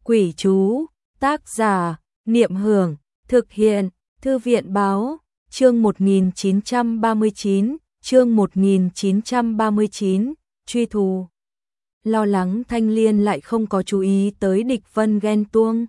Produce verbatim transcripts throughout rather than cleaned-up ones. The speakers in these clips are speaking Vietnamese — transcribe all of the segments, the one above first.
Quỷ chú, tác giả, Niệm Hưởng, thực hiện, Thư viện báo, chương một nghìn chín trăm ba mươi chín, chương một nghìn chín trăm ba mươi chín, truy thù. Lo lắng Thanh Liên lại không có chú ý tới Địch Vân ghen tuông.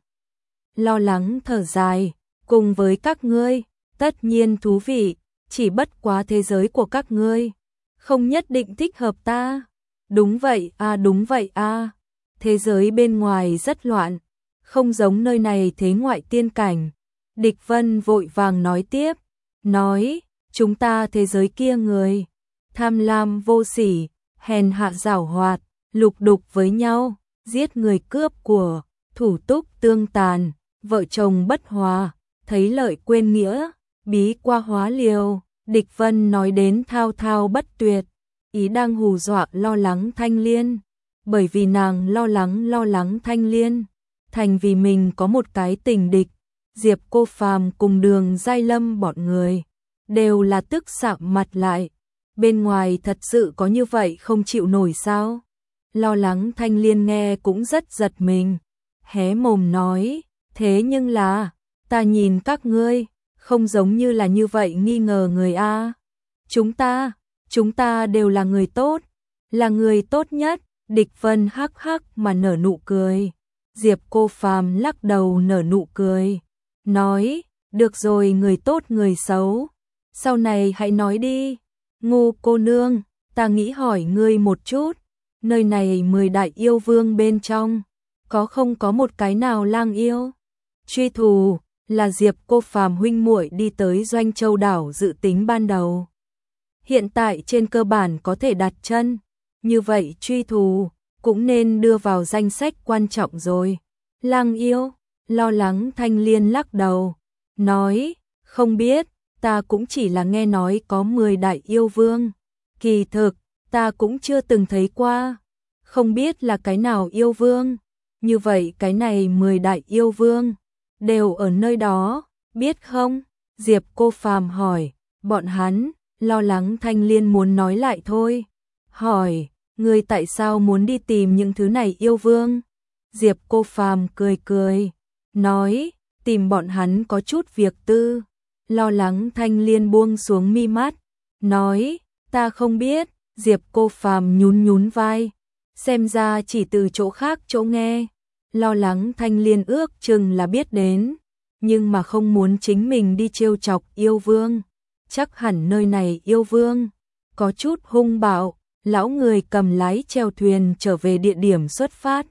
Lo lắng thở dài, cùng với các ngươi, tất nhiên thú vị, chỉ bất quá thế giới của các ngươi không nhất định thích hợp ta. Đúng vậy a, đúng vậy a. Thế giới bên ngoài rất loạn, không giống nơi này thế ngoại tiên cảnh. Địch Vân vội vàng nói tiếp, nói, chúng ta thế giới kia người tham lam vô sỉ, hèn hạ giảo hoạt, lục đục với nhau, giết người cướp của, thủ túc tương tàn, vợ chồng bất hòa, thấy lợi quên nghĩa, bí qua hóa liều. Địch Vân nói đến thao thao bất tuyệt, ý đang hù dọa lo lắng Thanh Liên, bởi vì nàng lo lắng lo lắng Thanh Liên, thành vì mình có một cái tình địch. Diệp Cô Phàm cùng Đường Giai Lâm bọn người đều là tức sạm mặt lại, bên ngoài thật sự có như vậy không chịu nổi sao? Lo lắng Thanh Liên nghe cũng rất giật mình, hé mồm nói, thế nhưng là, ta nhìn các ngươi, không giống như là như vậy nghi ngờ người a. Chúng ta, chúng ta đều là người tốt, là người tốt nhất. Địch Vân hắc hắc mà nở nụ cười. Diệp Cô Phàm lắc đầu nở nụ cười, nói, được rồi, người tốt người xấu, sau này hãy nói đi. Ngu cô nương, ta nghĩ hỏi ngươi một chút, nơi này mười đại yêu vương bên trong, có không có một cái nào lang yêu? Truy thù là Diệp Cô Phàm huynh muội đi tới Doanh Châu đảo dự tính ban đầu. Hiện tại trên cơ bản có thể đặt chân, như vậy truy thù cũng nên đưa vào danh sách quan trọng rồi. Lang yêu, lo lắng Thanh Liên lắc đầu, nói, không biết, ta cũng chỉ là nghe nói có mười đại yêu vương, kỳ thực, ta cũng chưa từng thấy qua, không biết là cái nào yêu vương, như vậy cái này mười đại yêu vương, đều ở nơi đó, biết không? Diệp Cô Phàm hỏi, bọn hắn, lo lắng Thanh Liên muốn nói lại thôi, hỏi, ngươi tại sao muốn đi tìm những thứ này yêu vương? Diệp Cô Phàm cười cười, nói, tìm bọn hắn có chút việc tư. Lo lắng Thanh Liên buông xuống mi mắt, nói, ta không biết. Diệp Cô Phàm nhún nhún vai, xem ra chỉ từ chỗ khác chỗ nghe. Lo lắng Thanh Liên ước chừng là biết đến, nhưng mà không muốn chính mình đi trêu chọc yêu vương. Chắc hẳn nơi này yêu vương có chút hung bạo. Lão người cầm lái chèo thuyền trở về địa điểm xuất phát,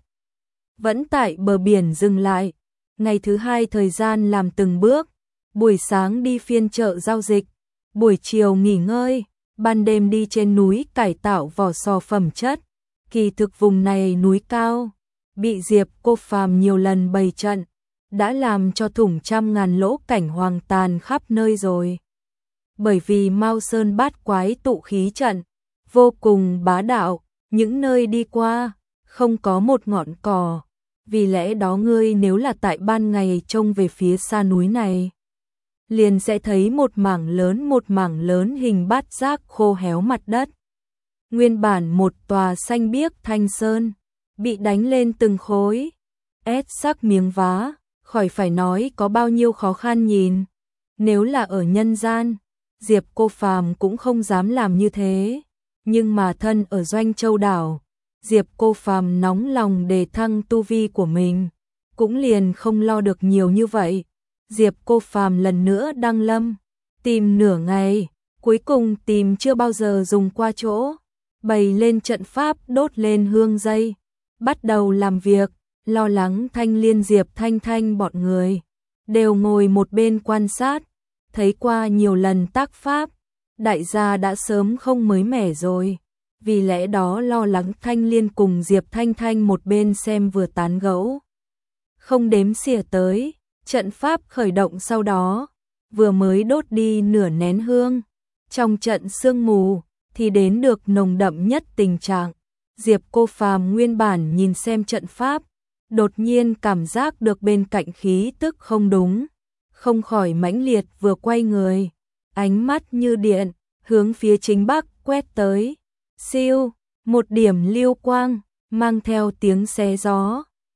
vẫn tại bờ biển dừng lại. Ngày thứ hai thời gian làm từng bước, buổi sáng đi phiên chợ giao dịch, buổi chiều nghỉ ngơi, ban đêm đi trên núi cải tạo vỏ sò phẩm chất. Kỳ thực vùng này núi cao, bị Diệp Cô Phàm nhiều lần bày trận, đã làm cho thủng trăm ngàn lỗ cảnh hoang tàn khắp nơi rồi. Bởi vì Mao Sơn bát quái tụ khí trận vô cùng bá đạo, những nơi đi qua không có một ngọn cỏ, vì lẽ đó ngươi nếu là tại ban ngày trông về phía xa núi này, liền sẽ thấy một mảng lớn một mảng lớn hình bát giác khô héo mặt đất. Nguyên bản một tòa xanh biếc thanh sơn, bị đánh lên từng khối ép sắc miếng vá, khỏi phải nói có bao nhiêu khó khăn nhìn. Nếu là ở nhân gian, Diệp Cô Phàm cũng không dám làm như thế. Nhưng mà thân ở Doanh Châu đảo, Diệp Cô Phàm nóng lòng đề thăng tu vi của mình, cũng liền không lo được nhiều như vậy. Diệp Cô Phàm lần nữa đăng lâm, tìm nửa ngày, cuối cùng tìm chưa bao giờ dùng qua chỗ, bày lên trận pháp, đốt lên hương dây, bắt đầu làm việc. Lo lắng Thanh Liên, Diệp Thanh Thanh bọn người đều ngồi một bên quan sát, thấy qua nhiều lần tác pháp, đại gia đã sớm không mới mẻ rồi, vì lẽ đó lo lắng Thanh Liên cùng Diệp Thanh Thanh một bên xem vừa tán gẫu. Không đếm xỉa tới, trận pháp khởi động sau đó, vừa mới đốt đi nửa nén hương, trong trận sương mù thì đến được nồng đậm nhất tình trạng. Diệp Cô Phàm nguyên bản nhìn xem trận pháp, đột nhiên cảm giác được bên cạnh khí tức không đúng, không khỏi mãnh liệt vừa quay người, ánh mắt như điện, hướng phía chính bắc quét tới. Siêu, một điểm lưu quang, mang theo tiếng xé gió,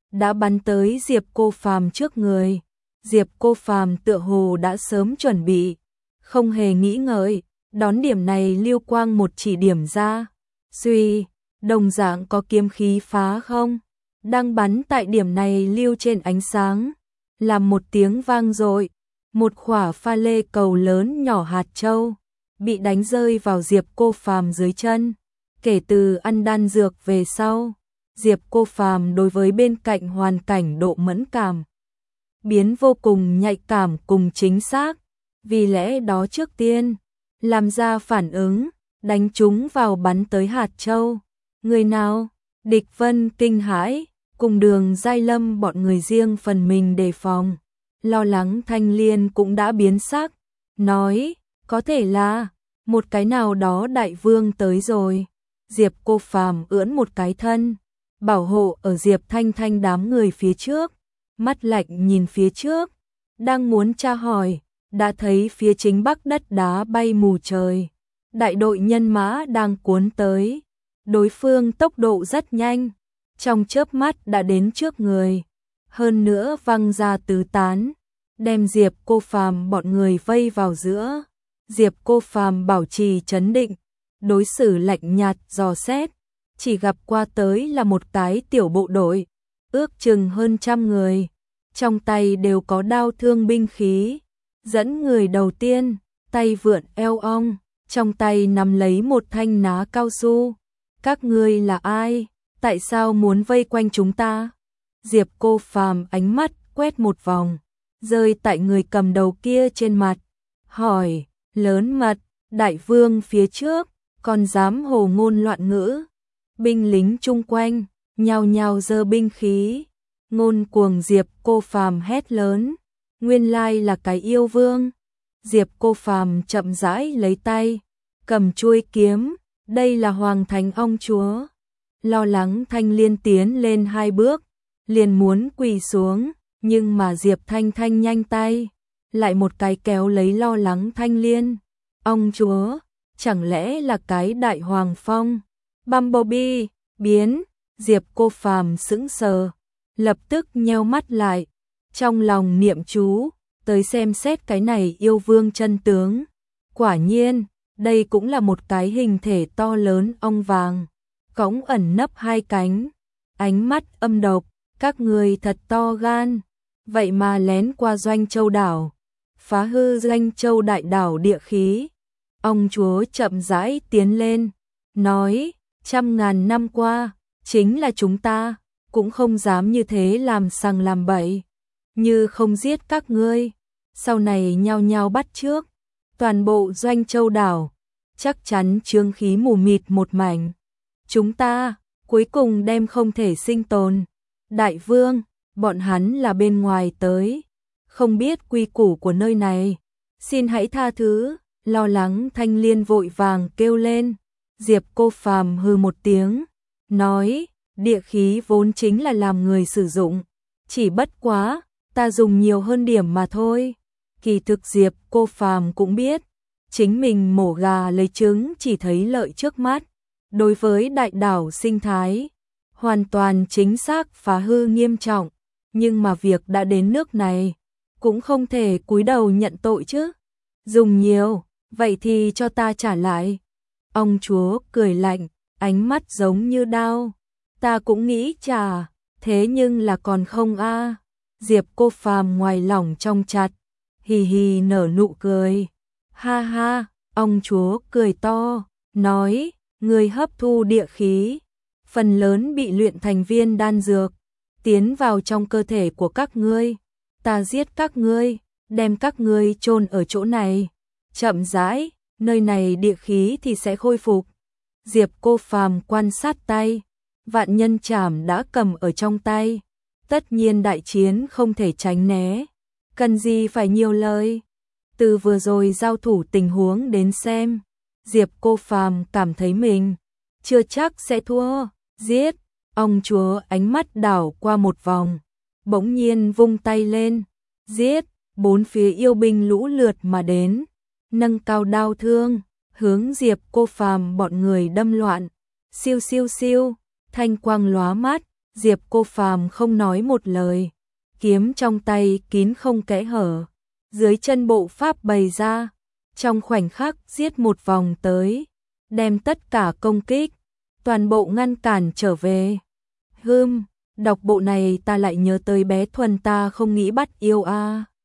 đã bắn tới Diệp Cô Phàm trước người. Diệp Cô Phàm tựa hồ đã sớm chuẩn bị, không hề nghĩ ngợi, đón điểm này lưu quang một chỉ điểm ra. Suy, đồng dạng có kiếm khí phá không, đang bắn tại điểm này lưu trên ánh sáng, làm một tiếng vang dội, một quả pha lê cầu lớn nhỏ hạt châu bị đánh rơi vào Diệp Cô Phàm dưới chân. Kể từ ăn đan dược về sau, Diệp Cô Phàm đối với bên cạnh hoàn cảnh độ mẫn cảm biến vô cùng nhạy cảm cùng chính xác, vì lẽ đó trước tiên làm ra phản ứng, đánh chúng vào bắn tới hạt châu. Người nào? Địch Vân kinh hãi, cùng Đường Giai Lâm bọn người riêng phần mình đề phòng. Lo lắng Thanh Liên cũng đã biến sắc, nói, có thể là một cái nào đó đại vương tới rồi. Diệp Cô Phàm ưỡn một cái thân, bảo hộ ở Diệp Thanh Thanh đám người phía trước, mắt lạnh nhìn phía trước, đang muốn tra hỏi, đã thấy phía chính bắc đất đá bay mù trời. Đại đội nhân mã đang cuốn tới, đối phương tốc độ rất nhanh, trong chớp mắt đã đến trước người, hơn nữa văng ra tứ tán, đem Diệp Cô Phàm bọn người vây vào giữa. Diệp Cô Phàm bảo trì trấn định, đối xử lạnh nhạt dò xét, chỉ gặp qua tới là một cái tiểu bộ đội, ước chừng hơn trăm người, trong tay đều có đao thương binh khí. Dẫn người đầu tiên, tay vượn eo ong, trong tay nắm lấy một thanh ná cao su. Các ngươi là ai? Tại sao muốn vây quanh chúng ta? Diệp Cô Phàm ánh mắt quét một vòng, rơi tại người cầm đầu kia trên mặt, hỏi, lớn mật, đại vương phía trước, còn dám hồ ngôn loạn ngữ. Binh lính chung quanh, nhao nhao giơ binh khí, ngôn cuồng. Diệp Cô Phàm hét lớn, nguyên lai là cái yêu vương. Diệp Cô Phàm chậm rãi lấy tay, cầm chuôi kiếm, đây là Hoàng Thánh Ong Chúa. Lo lắng Thanh Liên tiến lên hai bước, liền muốn quỳ xuống, nhưng mà Diệp Thanh Thanh nhanh tay, lại một cái kéo lấy lo lắng Thanh Liên. Ong Chúa, chẳng lẽ là cái đại hoàng phong? Bumblebee, biến. Diệp Cô Phàm sững sờ, lập tức nheo mắt lại, trong lòng niệm chú, tới xem xét cái này yêu vương chân tướng. Quả nhiên, đây cũng là một cái hình thể to lớn ong vàng, cõng ẩn nấp hai cánh, ánh mắt âm độc, các người thật to gan, vậy mà lén qua Doanh Châu đảo, phá hư Doanh Châu đại đảo địa khí. Ong Chúa chậm rãi tiến lên, nói, trăm ngàn năm qua, chính là chúng ta, cũng không dám như thế làm sằng làm bậy, như không giết các ngươi, sau này nhao nhao bắt trước, toàn bộ Doanh Châu đảo, chắc chắn chướng khí mù mịt một mảnh. Chúng ta, cuối cùng đem không thể sinh tồn. Đại vương, bọn hắn là bên ngoài tới, không biết quy củ của nơi này, xin hãy tha thứ. Lo lắng Thanh Liên vội vàng kêu lên. Diệp Cô Phàm hừ một tiếng, nói, địa khí vốn chính là làm người sử dụng, chỉ bất quá, ta dùng nhiều hơn điểm mà thôi. Kỳ thực Diệp Cô Phàm cũng biết, chính mình mổ gà lấy trứng chỉ thấy lợi trước mắt, đối với đại đảo sinh thái, hoàn toàn chính xác phá hư nghiêm trọng, nhưng mà việc đã đến nước này, cũng không thể cúi đầu nhận tội chứ. Dùng nhiều, vậy thì cho ta trả lại. Ong Chúa cười lạnh, ánh mắt giống như đao. Ta cũng nghĩ trả, thế nhưng là còn không a. Diệp Cô Phàm ngoài lòng trong chặt, hì hì nở nụ cười. Ha ha, Ong Chúa cười to, nói, người hấp thu địa khí, phần lớn bị luyện thành viên đan dược, tiến vào trong cơ thể của các ngươi. Ta giết các ngươi, đem các ngươi chôn ở chỗ này. Chậm rãi, nơi này địa khí thì sẽ khôi phục. Diệp Cô Phàm quan sát tay, vạn nhân trảm đã cầm ở trong tay. Tất nhiên đại chiến không thể tránh né, cần gì phải nhiều lời. Từ vừa rồi giao thủ tình huống đến xem, Diệp Cô Phàm cảm thấy mình chưa chắc sẽ thua. Giết. Ong Chúa ánh mắt đảo qua một vòng, bỗng nhiên vung tay lên, giết. Bốn phía yêu binh lũ lượt mà đến, nâng cao đao thương, hướng Diệp Cô Phàm bọn người đâm loạn. Siêu siêu siêu, thanh quang lóa mắt, Diệp Cô Phàm không nói một lời, kiếm trong tay kín không kẽ hở, dưới chân bộ pháp bày ra, trong khoảnh khắc giết một vòng tới, đem tất cả công kích, toàn bộ ngăn cản trở về. Hừm, đọc bộ này ta lại nhớ tới bé Thuần ta không nghĩ bắt yêu a.